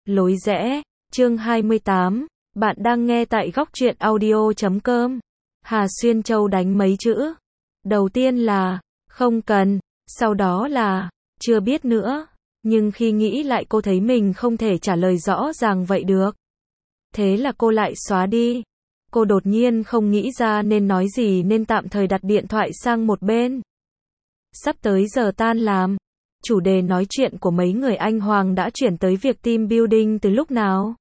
Lối rẽ, chương 28, bạn đang nghe tại góc truyện audio.com. Hà Xuyên Châu đánh mấy chữ. Đầu tiên là, không cần, sau đó là, chưa biết nữa. Nhưng khi nghĩ lại cô thấy mình không thể trả lời rõ ràng vậy được. Thế là cô lại xóa đi. Cô đột nhiên không nghĩ ra nên nói gì nên tạm thời đặt điện thoại sang một bên. Sắp tới giờ tan làm. Chủ đề nói chuyện của mấy người anh Hoàng đã chuyển tới việc team building từ lúc nào.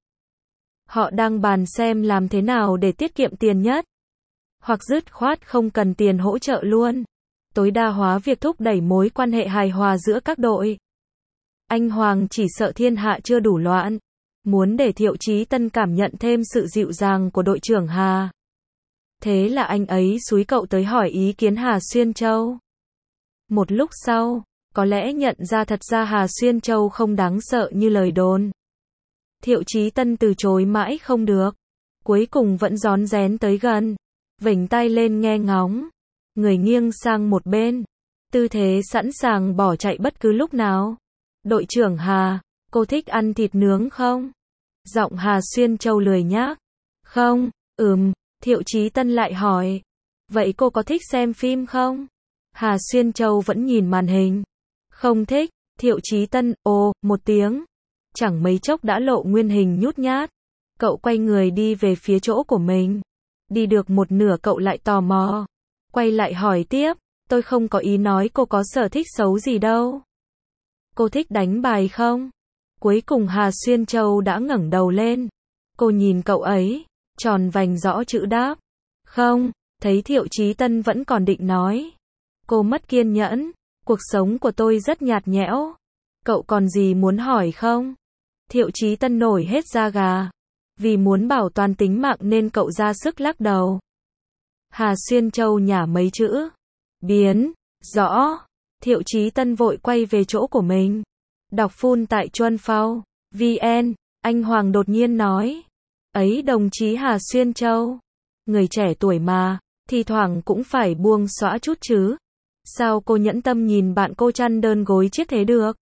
Họ đang bàn xem làm thế nào để tiết kiệm tiền nhất. Hoặc dứt khoát không cần tiền hỗ trợ luôn. Tối đa hóa việc thúc đẩy mối quan hệ hài hòa giữa các đội. Anh Hoàng chỉ sợ thiên hạ chưa đủ loạn. Muốn để Thiệu Chí Tân cảm nhận thêm sự dịu dàng của đội trưởng Hà. Thế là anh ấy xúi cậu tới hỏi ý kiến Hà Xuyên Châu. Một lúc sau, có lẽ nhận ra thật ra Hà Xuyên Châu không đáng sợ như lời đồn. Thiệu Chí Tân từ chối mãi không được. Cuối cùng vẫn rón rén tới gần. Vểnh tay lên nghe ngóng. Người nghiêng sang một bên. Tư thế sẵn sàng bỏ chạy bất cứ lúc nào. Đội trưởng Hà, cô thích ăn thịt nướng không? Giọng Hà Xuyên Châu lười nhác. Không, Thiệu Chí Tân lại hỏi. Vậy cô có thích xem phim không? Hà Xuyên Châu vẫn nhìn màn hình. Không thích, Thiệu Chí Tân, một tiếng. Chẳng mấy chốc đã lộ nguyên hình nhút nhát. Cậu quay người đi về phía chỗ của mình. Đi được một nửa cậu lại tò mò. Quay lại hỏi tiếp, tôi không có ý nói cô có sở thích xấu gì đâu. Cô thích đánh bài không? Cuối cùng Hà Xuyên Châu đã ngẩng đầu lên. Cô nhìn cậu ấy, tròn vành rõ chữ đáp. Không, thấy Thiệu Chí Tân vẫn còn định nói. Cô mất kiên nhẫn, cuộc sống của tôi rất nhạt nhẽo. Cậu còn gì muốn hỏi không? Thiệu Chí Tân nổi hết da gà. Vì muốn bảo toàn tính mạng nên cậu ra sức lắc đầu. Hà Xuyên Châu nhả mấy chữ. Biến, rõ. Thiệu Chí Tân vội quay về chỗ của mình. Đọc full tại Chuân Phao, VN, anh Hoàng đột nhiên nói. Ấy đồng chí Hà Xuyên Châu. Người trẻ tuổi mà, thi thoảng cũng phải buông xõa chút chứ. Sao cô nhẫn tâm nhìn bạn cô chăn đơn gối chết thế được?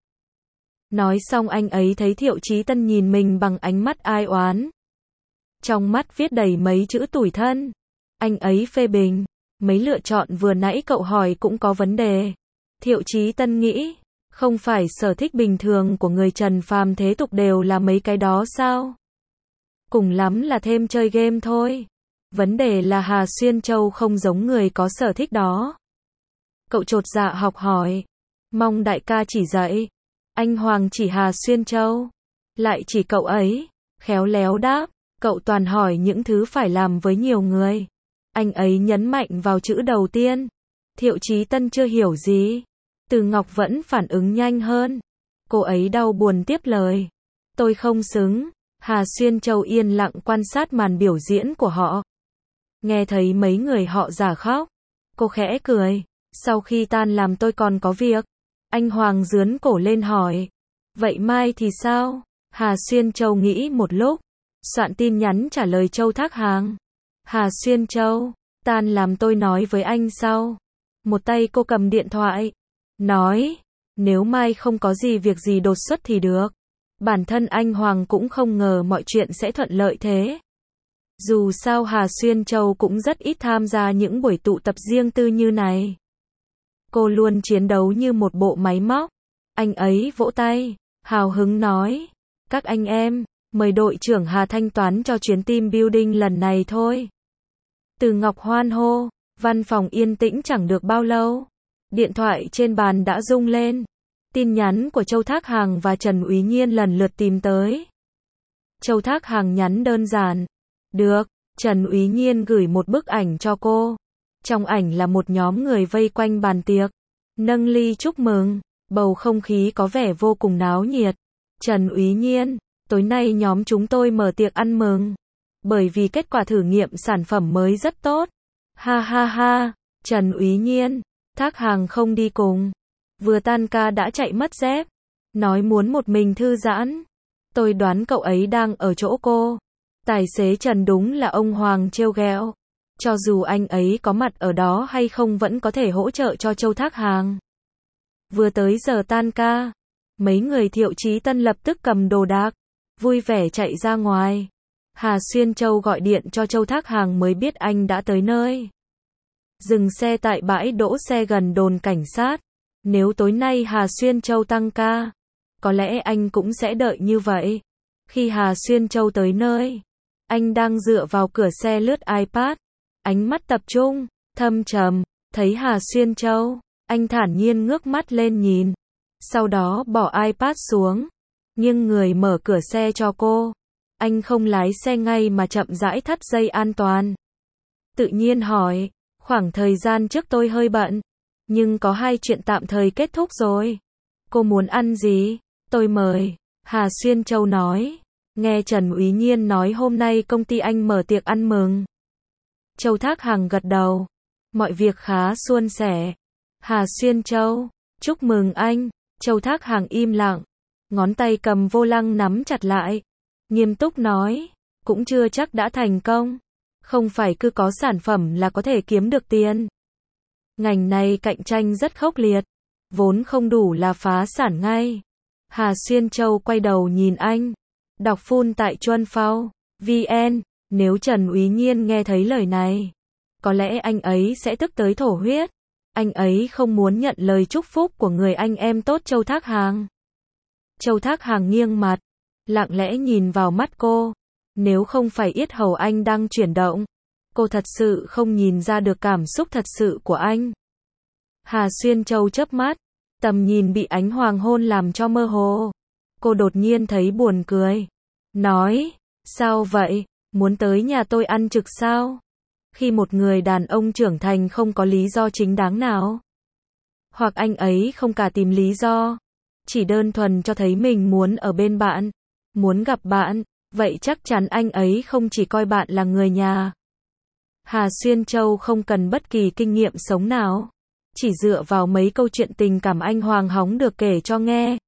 Nói xong anh ấy thấy Thiệu Chí Tân nhìn mình bằng ánh mắt ai oán. Trong mắt viết đầy mấy chữ tủi thân. Anh ấy phê bình. Mấy lựa chọn vừa nãy cậu hỏi cũng có vấn đề. Thiệu Chí Tân nghĩ. Không phải sở thích bình thường của người trần phàm thế tục đều là mấy cái đó sao? Cùng lắm là thêm chơi game thôi. Vấn đề là Hà Xuyên Châu không giống người có sở thích đó. Cậu chột dạ học hỏi. Mong đại ca chỉ dạy. Anh Hoàng chỉ Hà Xuyên Châu. Lại chỉ cậu ấy. Khéo léo đáp. Cậu toàn hỏi những thứ phải làm với nhiều người. Anh ấy nhấn mạnh vào chữ đầu tiên. Thiệu Chí Tân chưa hiểu gì. Từ Ngọc vẫn phản ứng nhanh hơn. Cô ấy đau buồn tiếp lời. Tôi không xứng. Hà Xuyên Châu yên lặng quan sát màn biểu diễn của họ. Nghe thấy mấy người họ giả khóc. Cô khẽ cười. Sau khi tan làm tôi còn có việc. Anh Hoàng dướn cổ lên hỏi. Vậy mai thì sao? Hà Xuyên Châu nghĩ một lúc. Soạn tin nhắn trả lời Châu Thác Hàng. Hà Xuyên Châu, tan làm tôi nói với anh sau. Một tay cô cầm điện thoại. Nói, nếu mai không có gì việc gì đột xuất thì được. Bản thân anh Hoàng cũng không ngờ mọi chuyện sẽ thuận lợi thế. Dù sao Hà Xuyên Châu cũng rất ít tham gia những buổi tụ tập riêng tư như này. Cô luôn chiến đấu như một bộ máy móc. Anh ấy vỗ tay, hào hứng nói. Các anh em, mời đội trưởng Hà thanh toán cho chuyến team building lần này thôi. Từ Ngọc hoan hô, văn phòng yên tĩnh chẳng được bao lâu. Điện thoại trên bàn đã rung lên. Tin nhắn của Châu Thác Hàng và Trần Úy Nhiên lần lượt tìm tới. Châu Thác Hàng nhắn đơn giản. Được, Trần Úy Nhiên gửi một bức ảnh cho cô. Trong ảnh là một nhóm người vây quanh bàn tiệc. Nâng ly chúc mừng. Bầu không khí có vẻ vô cùng náo nhiệt. Trần Úy Nhiên, tối nay nhóm chúng tôi mở tiệc ăn mừng. Bởi vì kết quả thử nghiệm sản phẩm mới rất tốt. Ha ha ha, Trần Úy Nhiên, Thác Hàng không đi cùng. Vừa tan ca đã chạy mất dép. Nói muốn một mình thư giãn. Tôi đoán cậu ấy đang ở chỗ cô. Tài xế Trần đúng là ông Hoàng trêu ghẹo. Cho dù anh ấy có mặt ở đó hay không vẫn có thể hỗ trợ cho Châu Thác Hàng. Vừa tới giờ tan ca. Mấy người Thiệu Chí Tân lập tức cầm đồ đạc. vui vẻ chạy ra ngoài. Hà Xuyên Châu gọi điện cho Châu Thác Hàng mới biết anh đã tới nơi. Dừng xe tại bãi đỗ xe gần đồn cảnh sát. Nếu tối nay Hà Xuyên Châu tăng ca, có lẽ anh cũng sẽ đợi như vậy. Khi Hà Xuyên Châu tới nơi, anh đang dựa vào cửa xe lướt iPad. Ánh mắt tập trung, thâm trầm, thấy Hà Xuyên Châu, anh thản nhiên ngước mắt lên nhìn. Sau đó bỏ iPad xuống, nghiêng người mở cửa xe cho cô. Anh không lái xe ngay mà chậm rãi thắt dây an toàn. Tự nhiên hỏi, khoảng thời gian trước tôi hơi bận, nhưng có hai chuyện tạm thời kết thúc rồi. Cô muốn ăn gì? Tôi mời. Hà Xuyên Châu nói. Nghe Trần Úy Nhiên nói hôm nay công ty anh mở tiệc ăn mừng. Châu Thác Hàng gật đầu. Mọi việc khá suôn sẻ. Hà Xuyên Châu, chúc mừng anh. Châu Thác Hàng im lặng, ngón tay cầm vô lăng nắm chặt lại. Nghiêm túc nói, cũng chưa chắc đã thành công. Không phải cứ có sản phẩm là có thể kiếm được tiền. Ngành này cạnh tranh rất khốc liệt, vốn không đủ là phá sản ngay. Hà Xuyên Châu quay đầu nhìn anh. Đọc full tại Chuân Phao VN. Nếu Trần Úy Nhiên nghe thấy lời này, có lẽ anh ấy sẽ tức tới thổ huyết. Anh ấy không muốn nhận lời chúc phúc của người anh em tốt Châu Thác Hàng. Châu Thác Hàng nghiêng mặt, lặng lẽ nhìn vào mắt cô. Nếu không phải yết hầu anh đang chuyển động, cô thật sự không nhìn ra được cảm xúc thật sự của anh. Hà Xuyên Châu chớp mắt, tầm nhìn bị ánh hoàng hôn làm cho mơ hồ. Cô đột nhiên thấy buồn cười. Nói, sao vậy, muốn tới nhà tôi ăn trực sao? Khi một người đàn ông trưởng thành không có lý do chính đáng nào, hoặc anh ấy không cả tìm lý do, chỉ đơn thuần cho thấy mình muốn ở bên bạn, muốn gặp bạn, vậy chắc chắn anh ấy không chỉ coi bạn là người nhà. Hà Xuyên Châu không cần bất kỳ kinh nghiệm sống nào, chỉ dựa vào mấy câu chuyện tình cảm anh hoàng hóng được kể cho nghe,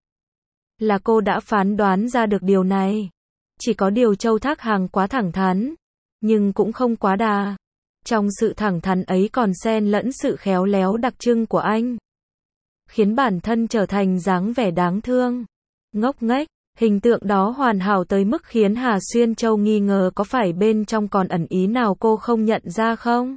là cô đã phán đoán ra được điều này. Chỉ có điều Châu Thác Hàng quá thẳng thắn, nhưng cũng không quá đà. Trong sự thẳng thắn ấy còn xen lẫn sự khéo léo đặc trưng của anh, khiến bản thân trở thành dáng vẻ đáng thương, ngốc nghếch. Hình tượng đó hoàn hảo tới mức khiến Hà Xuyên Châu nghi ngờ có phải bên trong còn ẩn ý nào cô không nhận ra không?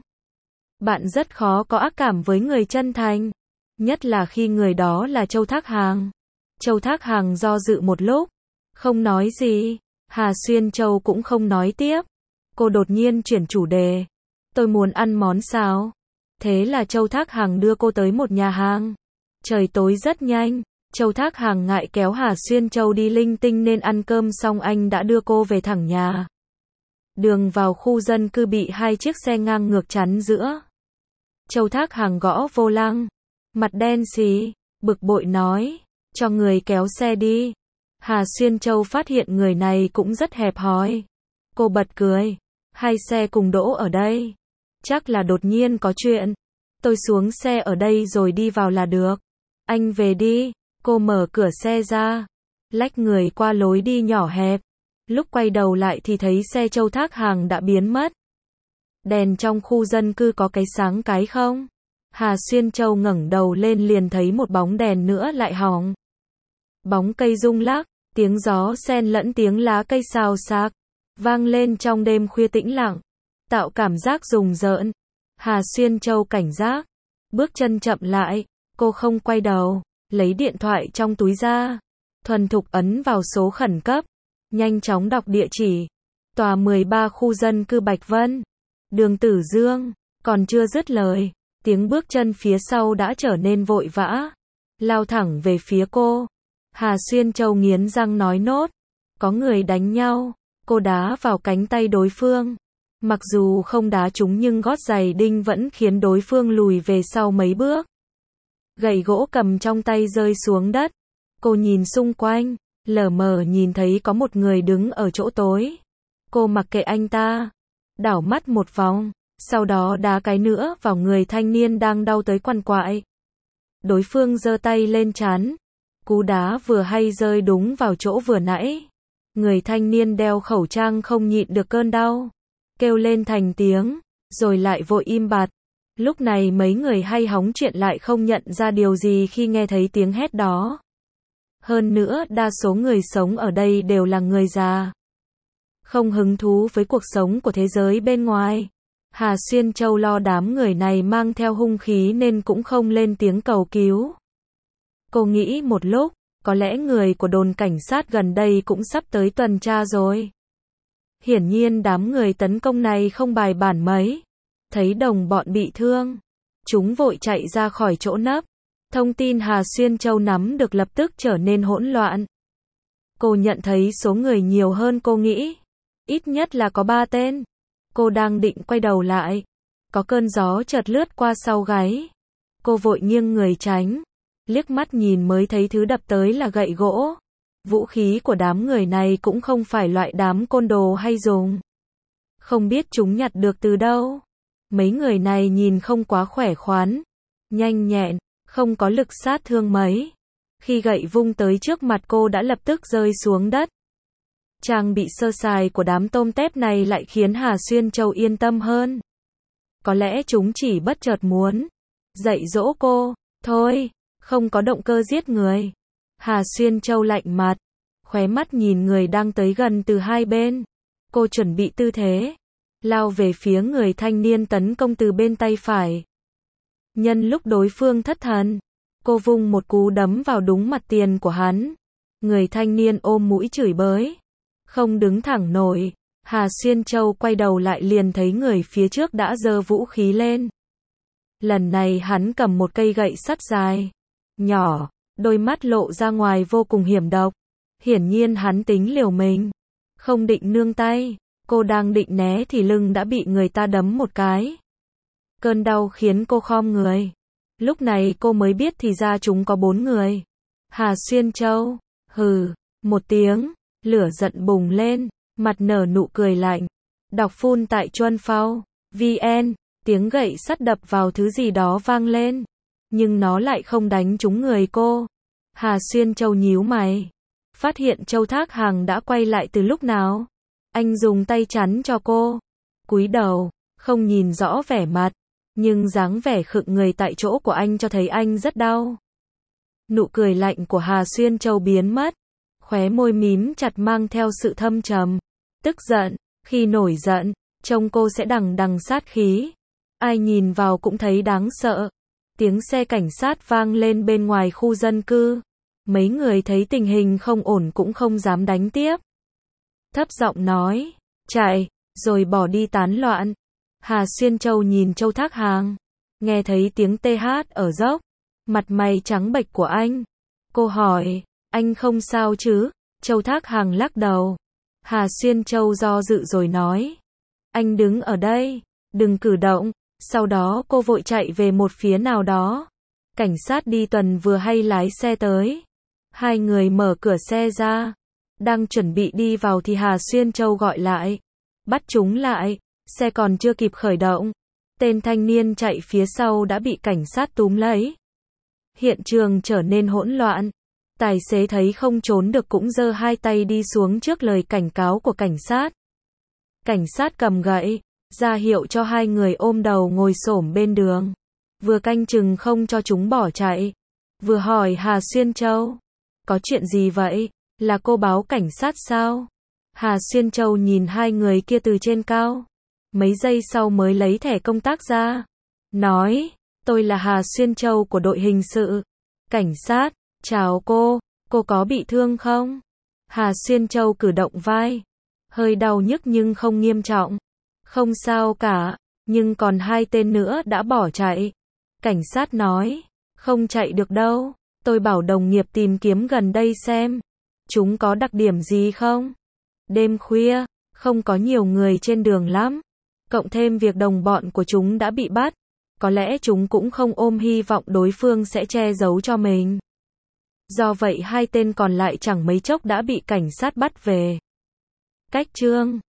Bạn rất khó có ác cảm với người chân thành, nhất là khi người đó là Châu Thác Hàng. Châu Thác Hàng do dự một lúc, không nói gì. Hà Xuyên Châu cũng không nói tiếp. Cô đột nhiên chuyển chủ đề. Tôi muốn ăn món xào. Thế là Châu Thác Hàng đưa cô tới một nhà hàng. Trời tối rất nhanh. Châu Thác Hàng ngại kéo Hà Xuyên Châu đi linh tinh nên ăn cơm xong anh đã đưa cô về thẳng nhà. Đường vào khu dân cư bị hai chiếc xe ngang ngược chắn giữa. Châu Thác Hàng gõ vô lăng, mặt đen xì, bực bội nói, cho người kéo xe đi. Hà Xuyên Châu phát hiện người này cũng rất hẹp hòi. Cô bật cười, hai xe cùng đỗ ở đây. Chắc là đột nhiên có chuyện. Tôi xuống xe ở đây rồi đi vào là được. Anh về đi. Cô mở cửa xe ra, lách người qua lối đi nhỏ hẹp. Lúc quay đầu lại thì thấy xe Châu Thác Hàng đã biến mất. Đèn trong khu dân cư có cái sáng cái không? Hà Xuyên Châu ngẩng đầu lên liền thấy một bóng đèn nữa lại hỏng. Bóng cây rung lắc, tiếng gió xen lẫn tiếng lá cây xào xạc, vang lên trong đêm khuya tĩnh lặng, tạo cảm giác rùng rợn. Hà Xuyên Châu cảnh giác, bước chân chậm lại, cô không quay đầu, lấy điện thoại trong túi ra, thuần thục ấn vào số khẩn cấp, nhanh chóng đọc địa chỉ. Tòa 13 khu dân cư Bạch Vân, đường Tử Dương. Còn chưa dứt lời, tiếng bước chân phía sau đã trở nên vội vã, lao thẳng về phía cô. Hà Xuyên Châu nghiến răng nói nốt, có người đánh nhau. Cô đá vào cánh tay đối phương. Mặc dù không đá trúng nhưng gót giày đinh vẫn khiến đối phương lùi về sau mấy bước. Gậy gỗ cầm trong tay rơi xuống đất. Cô nhìn xung quanh, lờ mờ nhìn thấy có một người đứng ở chỗ tối. Cô mặc kệ anh ta, đảo mắt một vòng, sau đó đá cái nữa vào người thanh niên đang đau tới quằn quại. Đối phương giơ tay lên trán. Cú đá vừa hay rơi đúng vào chỗ vừa nãy. Người thanh niên đeo khẩu trang không nhịn được cơn đau, kêu lên thành tiếng, rồi lại vội im bặt. Lúc này mấy người hay hóng chuyện lại không nhận ra điều gì khi nghe thấy tiếng hét đó. Hơn nữa đa số người sống ở đây đều là người già. Không hứng thú với cuộc sống của thế giới bên ngoài. Hà Xuyên Châu lo đám người này mang theo hung khí nên cũng không lên tiếng cầu cứu. Cô nghĩ một lúc, có lẽ người của đồn cảnh sát gần đây cũng sắp tới tuần tra rồi. Hiển nhiên đám người tấn công này không bài bản mấy. Thấy đồng bọn bị thương, chúng vội chạy ra khỏi chỗ nấp. Thông tin Hà Xuyên Châu nắm được lập tức trở nên hỗn loạn. Cô nhận thấy số người nhiều hơn cô nghĩ. Ít nhất là có 3 tên. Cô đang định quay đầu lại. Có cơn gió chợt lướt qua sau gáy. Cô vội nghiêng người tránh. Liếc mắt nhìn mới thấy thứ đập tới là gậy gỗ. Vũ khí của đám người này cũng không phải loại đám côn đồ hay dùng. Không biết chúng nhặt được từ đâu. Mấy người này nhìn không quá khỏe khoắn. Nhanh nhẹn, không có lực sát thương mấy. Khi gậy vung tới trước mặt cô đã lập tức rơi xuống đất. Trang bị sơ sài của đám tôm tép này lại khiến Hà Xuyên Châu yên tâm hơn. Có lẽ chúng chỉ bất chợt muốn dạy dỗ cô. Thôi, không có động cơ giết người. Hà Xuyên Châu lạnh mặt, khóe mắt nhìn người đang tới gần từ hai bên. Cô chuẩn bị tư thế, lao về phía người thanh niên tấn công từ bên tay phải. Nhân lúc đối phương thất thần, cô vung một cú đấm vào đúng mặt tiền của hắn. Người thanh niên ôm mũi chửi bới, không đứng thẳng nổi. Hà Xuyên Châu quay đầu lại liền thấy người phía trước đã giơ vũ khí lên. Lần này hắn cầm một cây gậy sắt dài, nhỏ, đôi mắt lộ ra ngoài vô cùng hiểm độc. Hiển nhiên hắn tính liều mình, không định nương tay. Cô đang định né thì lưng đã bị người ta đấm một cái. Cơn đau khiến cô khom người. Lúc này cô mới biết thì ra chúng có 4 người. Hà Xuyên Châu, hừ, một tiếng, lửa giận bùng lên, mặt nở nụ cười lạnh. Đọc phun tại Chuan Phao VN, tiếng gậy sắt đập vào thứ gì đó vang lên. Nhưng nó lại không đánh trúng người cô. Hà Xuyên Châu nhíu mày. Phát hiện Châu Thác Hàng đã quay lại từ lúc nào. Anh dùng tay chắn cho cô. Cúi đầu, không nhìn rõ vẻ mặt. Nhưng dáng vẻ khựng người tại chỗ của anh cho thấy anh rất đau. Nụ cười lạnh của Hà Xuyên Châu biến mất. Khóe môi mím chặt mang theo sự thâm trầm. Tức giận, khi nổi giận, trông cô sẽ đằng đằng sát khí. Ai nhìn vào cũng thấy đáng sợ. Tiếng xe cảnh sát vang lên bên ngoài khu dân cư. Mấy người thấy tình hình không ổn cũng không dám đánh tiếp. Thấp giọng nói, chạy, rồi bỏ đi tán loạn. Hà Xuyên Châu nhìn Châu Thác Hàng. Nghe thấy tiếng TH ở dốc. Mặt mày trắng bệch của anh. Cô hỏi, anh không sao chứ? Châu Thác Hàng lắc đầu. Hà Xuyên Châu do dự rồi nói, anh đứng ở đây, đừng cử động. Sau đó cô vội chạy về một phía nào đó. Cảnh sát đi tuần vừa hay lái xe tới. Hai người mở cửa xe ra. Đang chuẩn bị đi vào thì Hà Xuyên Châu gọi lại. Bắt chúng lại. Xe còn chưa kịp khởi động. Tên thanh niên chạy phía sau đã bị cảnh sát túm lấy. Hiện trường trở nên hỗn loạn. Tài xế thấy không trốn được cũng giơ hai tay đi xuống trước lời cảnh cáo của cảnh sát. Cảnh sát cầm gậy, ra hiệu cho hai người ôm đầu ngồi xổm bên đường. Vừa canh chừng không cho chúng bỏ chạy. Vừa hỏi Hà Xuyên Châu, có chuyện gì vậy? Là cô báo cảnh sát sao? Hà Xuyên Châu nhìn hai người kia từ trên cao. Mấy giây sau mới lấy thẻ công tác ra. Nói, tôi là Hà Xuyên Châu của đội hình sự. Cảnh sát, chào cô có bị thương không? Hà Xuyên Châu cử động vai. Hơi đau nhức nhưng không nghiêm trọng. Không sao cả, nhưng còn hai tên nữa đã bỏ chạy. Cảnh sát nói, không chạy được đâu. Tôi bảo đồng nghiệp tìm kiếm gần đây xem. Chúng có đặc điểm gì không? Đêm khuya, không có nhiều người trên đường lắm. Cộng thêm việc đồng bọn của chúng đã bị bắt. Có lẽ chúng cũng không ôm hy vọng đối phương sẽ che giấu cho mình. Do vậy hai tên còn lại chẳng mấy chốc đã bị cảnh sát bắt về. Cách chương